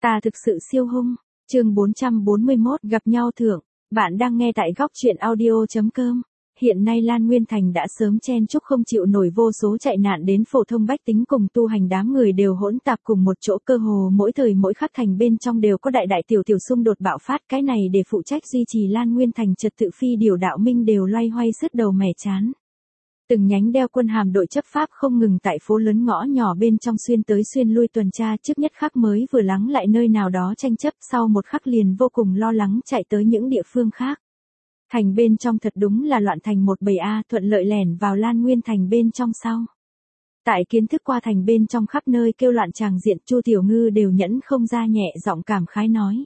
Ta thực sự siêu hung. Chương 441 gặp nhau thượng. Bạn đang nghe tại góc truyện audio.com. Hiện nay Lan Nguyên Thành đã sớm chen chúc không chịu nổi, vô số chạy nạn đến phổ thông bách tính cùng tu hành đám người đều hỗn tạp cùng một chỗ, cơ hồ mỗi thời mỗi khắc thành bên trong đều có đại tiểu xung đột bạo phát. Cái này để phụ trách duy trì Lan Nguyên Thành trật tự phi điều đạo minh đều loay hoay sứt đầu mẻ chán. Từng nhánh đeo quân hàm đội chấp pháp không ngừng tại phố lớn ngõ nhỏ bên trong xuyên tới xuyên lui tuần tra, trước nhất khắc mới vừa lắng lại nơi nào đó tranh chấp, sau một khắc liền vô cùng lo lắng chạy tới những địa phương khác. Thành bên trong thật đúng là loạn thành một bầy a, thuận lợi lẻn vào Lan Nguyên Thành bên trong sau. Tại kiến thức qua thành bên trong khắp nơi kêu loạn tràng diện, Chu Tiểu Ngư đều nhẫn không ra nhẹ giọng cảm khái nói.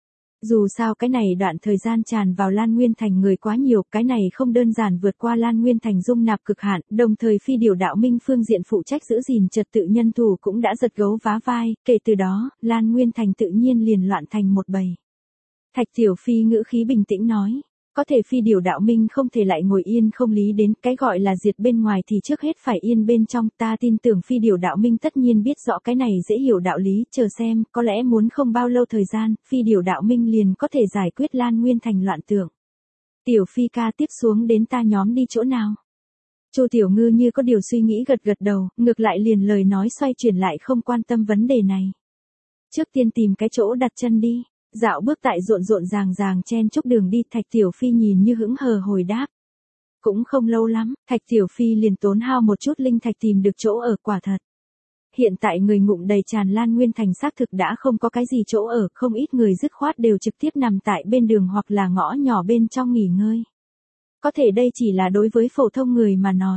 Dù sao cái này đoạn thời gian tràn vào Lan Nguyên Thành người quá nhiều, cái này không đơn giản vượt qua Lan Nguyên Thành dung nạp cực hạn, đồng thời phi điều đạo minh phương diện phụ trách giữ gìn trật tự nhân thủ cũng đã giật gấu vá vai, kể từ đó, Lan Nguyên Thành tự nhiên liền loạn thành một bầy. Thạch Tiểu Phi ngữ khí bình tĩnh nói. Có thể phi điều đạo minh không thể lại ngồi yên không lý đến, cái gọi là diệt bên ngoài thì trước hết phải yên bên trong, ta tin tưởng phi điều đạo minh tất nhiên biết rõ cái này dễ hiểu đạo lý, chờ xem, có lẽ muốn không bao lâu thời gian, phi điều đạo minh liền có thể giải quyết Lan Nguyên Thành loạn tượng. Tiểu Phi ca, tiếp xuống đến ta nhóm đi chỗ nào? Chu Tiểu Ngư như có điều suy nghĩ gật đầu, ngược lại liền lời nói xoay chuyển lại không quan tâm vấn đề này. Trước tiên tìm cái chỗ đặt chân đi. Dạo bước tại rộn ràng chen chúc đường đi, Thạch Tiểu Phi nhìn như hững hờ hồi đáp. Cũng không lâu lắm, Thạch Tiểu Phi liền tốn hao một chút linh thạch tìm được chỗ ở, quả thật. Hiện tại người ngụm đầy tràn Lan Nguyên Thành xác thực đã không có cái gì chỗ ở, không ít người dứt khoát đều trực tiếp nằm tại bên đường hoặc là ngõ nhỏ bên trong nghỉ ngơi. Có thể đây chỉ là đối với phổ thông người mà nói.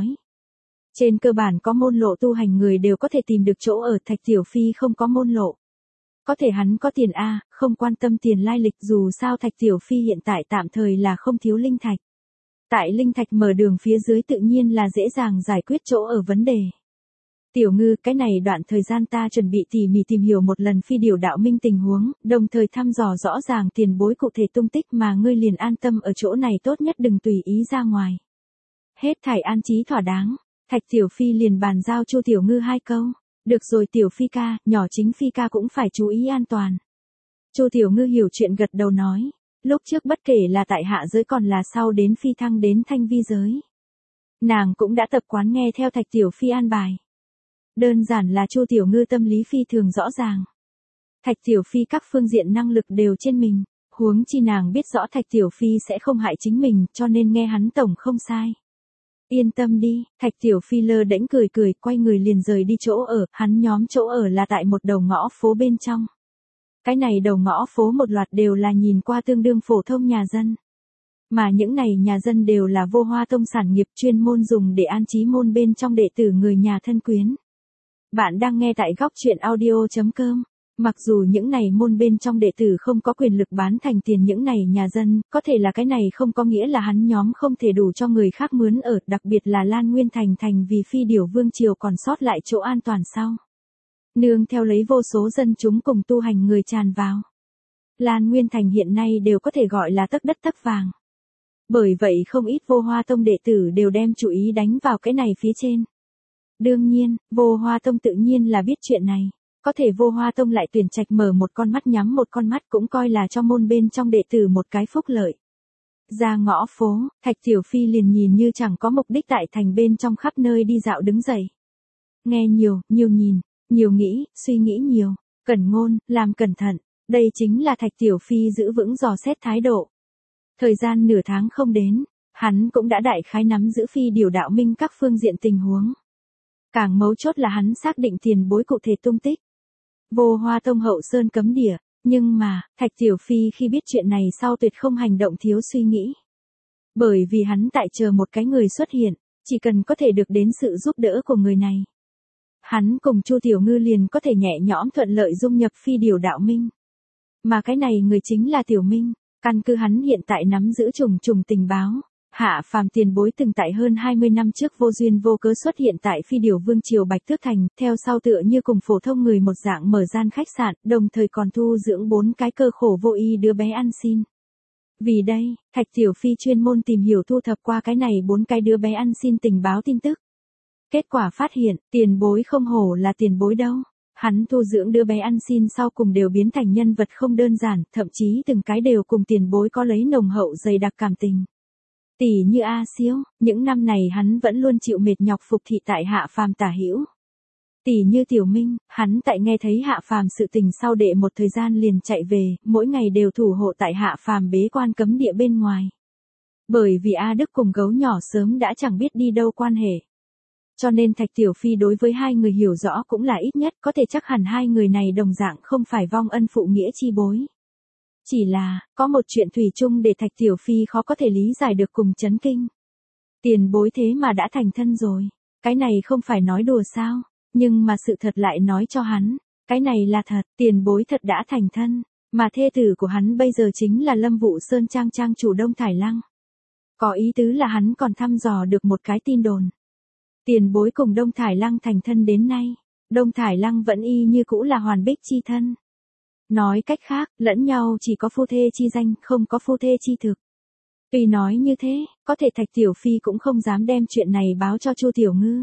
Trên cơ bản có môn lộ tu hành người đều có thể tìm được chỗ ở, Thạch Tiểu Phi không có môn lộ. Có thể hắn có tiền a, không quan tâm tiền lai lịch, dù sao Thạch Tiểu Phi hiện tại tạm thời là không thiếu linh thạch. Tại linh thạch mở đường phía dưới tự nhiên là dễ dàng giải quyết chỗ ở vấn đề. Tiểu Ngư, cái này đoạn thời gian ta chuẩn bị tỉ mỉ tìm hiểu một lần phi điều đạo minh tình huống, đồng thời thăm dò rõ ràng tiền bối cụ thể tung tích, mà ngươi liền an tâm ở chỗ này, tốt nhất đừng tùy ý ra ngoài. Hết thảy an trí thỏa đáng, Thạch Tiểu Phi liền bàn giao Chu Tiểu Ngư hai câu. Được rồi Tiểu Phi ca, nhỏ chính Phi ca cũng phải chú ý an toàn. Chu Tiểu Ngư hiểu chuyện gật đầu nói, lúc trước bất kể là tại hạ giới còn là sau đến phi thăng đến thanh vi giới. Nàng cũng đã tập quán nghe theo Thạch Tiểu Phi an bài. Đơn giản là Chu Tiểu Ngư tâm lý phi thường rõ ràng. Thạch Tiểu Phi các phương diện năng lực đều trên mình, huống chi nàng biết rõ Thạch Tiểu Phi sẽ không hại chính mình, cho nên nghe hắn tổng không sai. Yên tâm đi, Thạch Tiểu Phi lơ đễnh cười, quay người liền rời đi chỗ ở, hắn nhóm chỗ ở là tại một đầu ngõ phố bên trong. Cái này đầu ngõ phố một loạt đều là nhìn qua tương đương phổ thông nhà dân. Mà những này nhà dân đều là Vô Hoa Tông sản nghiệp, chuyên môn dùng để an trí môn bên trong đệ tử người nhà thân quyến. Bạn đang nghe tại góc truyện audio.com. Mặc dù những này môn bên trong đệ tử không có quyền lực bán thành tiền những này nhà dân, có thể là cái này không có nghĩa là hắn nhóm không thể đủ cho người khác mướn ở, đặc biệt là Lan Nguyên Thành vì phi điều vương triều còn sót lại chỗ an toàn sau. Nương theo lấy vô số dân chúng cùng tu hành người tràn vào. Lan Nguyên Thành hiện nay đều có thể gọi là tấc đất tấc vàng. Bởi vậy không ít Vô Hoa Tông đệ tử đều đem chú ý đánh vào cái này phía trên. Đương nhiên, Vô Hoa Tông tự nhiên là biết chuyện này. Có thể Vô Hoa Tông lại tuyển trạch mở một con mắt nhắm một con mắt, cũng coi là cho môn bên trong đệ tử một cái phúc lợi. Ra ngõ phố, Thạch Tiểu Phi liền nhìn như chẳng có mục đích tại thành bên trong khắp nơi đi dạo đứng dậy. Nghe nhiều nhìn, nhiều nghĩ, suy nghĩ nhiều, cẩn ngôn, làm cẩn thận, đây chính là Thạch Tiểu Phi giữ vững dò xét thái độ. Thời gian nửa tháng không đến, hắn cũng đã đại khái nắm giữ phi điều đạo minh các phương diện tình huống. Càng mấu chốt là hắn xác định tiền bối cụ thể tung tích. Vô Hoa Tông hậu sơn cấm địa, nhưng mà, Thạch Tiểu Phi khi biết chuyện này sau tuyệt không hành động thiếu suy nghĩ. Bởi vì hắn tại chờ một cái người xuất hiện, chỉ cần có thể được đến sự giúp đỡ của người này. Hắn cùng Chu Tiểu Ngư liền có thể nhẹ nhõm thuận lợi dung nhập phi điều đạo minh. Mà cái này người chính là Tiểu Minh, căn cứ hắn hiện tại nắm giữ trùng tình báo. Hạ phàm tiền bối từng tại hơn 20 năm trước vô duyên vô cớ xuất hiện tại phi điều vương triều Bạch Tước Thành, theo sau tựa như cùng phổ thông người một dạng mở gian khách sạn, đồng thời còn thu dưỡng 4 cái cơ khổ vô y đứa bé ăn xin. Vì đây, Thạch Tiểu Phi chuyên môn tìm hiểu thu thập qua cái này 4 cái đứa bé ăn xin tình báo tin tức. Kết quả phát hiện, tiền bối không hổ là tiền bối đâu. Hắn tu dưỡng đứa bé ăn xin sau cùng đều biến thành nhân vật không đơn giản, thậm chí từng cái đều cùng tiền bối có lấy nồng hậu dày đặc cảm tình. Tỷ như A Siêu, những năm này hắn vẫn luôn chịu mệt nhọc phục thị tại Hạ Phàm tả hữu. Tỷ như Tiểu Minh, hắn tại nghe thấy Hạ Phàm sự tình sau đệ một thời gian liền chạy về, mỗi ngày đều thủ hộ tại Hạ Phàm bế quan cấm địa bên ngoài. Bởi vì A Đức cùng gấu nhỏ sớm đã chẳng biết đi đâu quan hệ. Cho nên Thạch Tiểu Phi đối với hai người hiểu rõ cũng là ít nhất, có thể chắc hẳn hai người này đồng dạng không phải vong ân phụ nghĩa chi bối. Chỉ là, có một chuyện thủy chung để Thạch Tiểu Phi khó có thể lý giải được cùng chấn kinh. Tiền bối thế mà đã thành thân rồi. Cái này không phải nói đùa sao, nhưng mà sự thật lại nói cho hắn. Cái này là thật, tiền bối thật đã thành thân, mà thê tử của hắn bây giờ chính là Lâm Vụ Sơn trang trang chủ Đông Thải Lăng. Có ý tứ là hắn còn thăm dò được một cái tin đồn. Tiền bối cùng Đông Thải Lăng thành thân đến nay, Đông Thải Lăng vẫn y như cũ là hoàn bích chi thân. Nói cách khác, lẫn nhau chỉ có phu thê chi danh, không có phu thê chi thực. Tuy nói như thế, có thể Thạch Tiểu Phi cũng không dám đem chuyện này báo cho Chu Tiểu Ngư.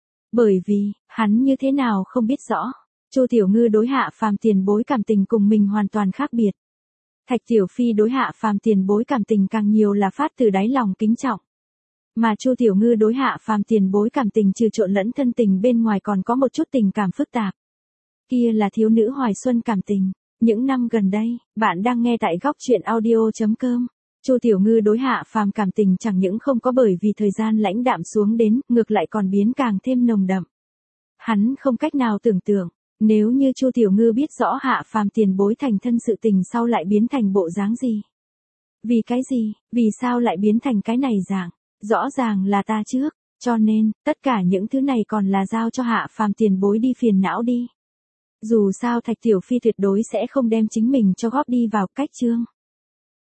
Bởi vì, hắn như thế nào không biết rõ, Chu Tiểu Ngư đối Hạ Phàm tiền bối cảm tình cùng mình hoàn toàn khác biệt. Thạch Tiểu Phi đối Hạ Phàm tiền bối cảm tình càng nhiều là phát từ đáy lòng kính trọng. Mà Chu Tiểu Ngư đối Hạ Phàm tiền bối cảm tình trừ trộn lẫn thân tình bên ngoài còn có một chút tình cảm phức tạp. Kia là thiếu nữ hoài xuân cảm tình. Những năm gần đây, bạn đang nghe tại góc truyện audio.com. Chu Tiểu Ngư đối Hạ Phàm cảm tình chẳng những không có bởi vì thời gian lãnh đạm xuống đến, ngược lại còn biến càng thêm nồng đậm. Hắn không cách nào tưởng tượng, nếu như Chu Tiểu Ngư biết rõ Hạ Phàm tiền bối thành thân sự tình sau lại biến thành bộ dáng gì. Vì cái gì, vì sao lại biến thành cái này dạng, rõ ràng là ta trước, cho nên, tất cả những thứ này còn là giao cho Hạ Phàm tiền bối đi phiền não đi. Dù sao Thạch Tiểu Phi tuyệt đối sẽ không đem chính mình cho góp đi vào cách chương.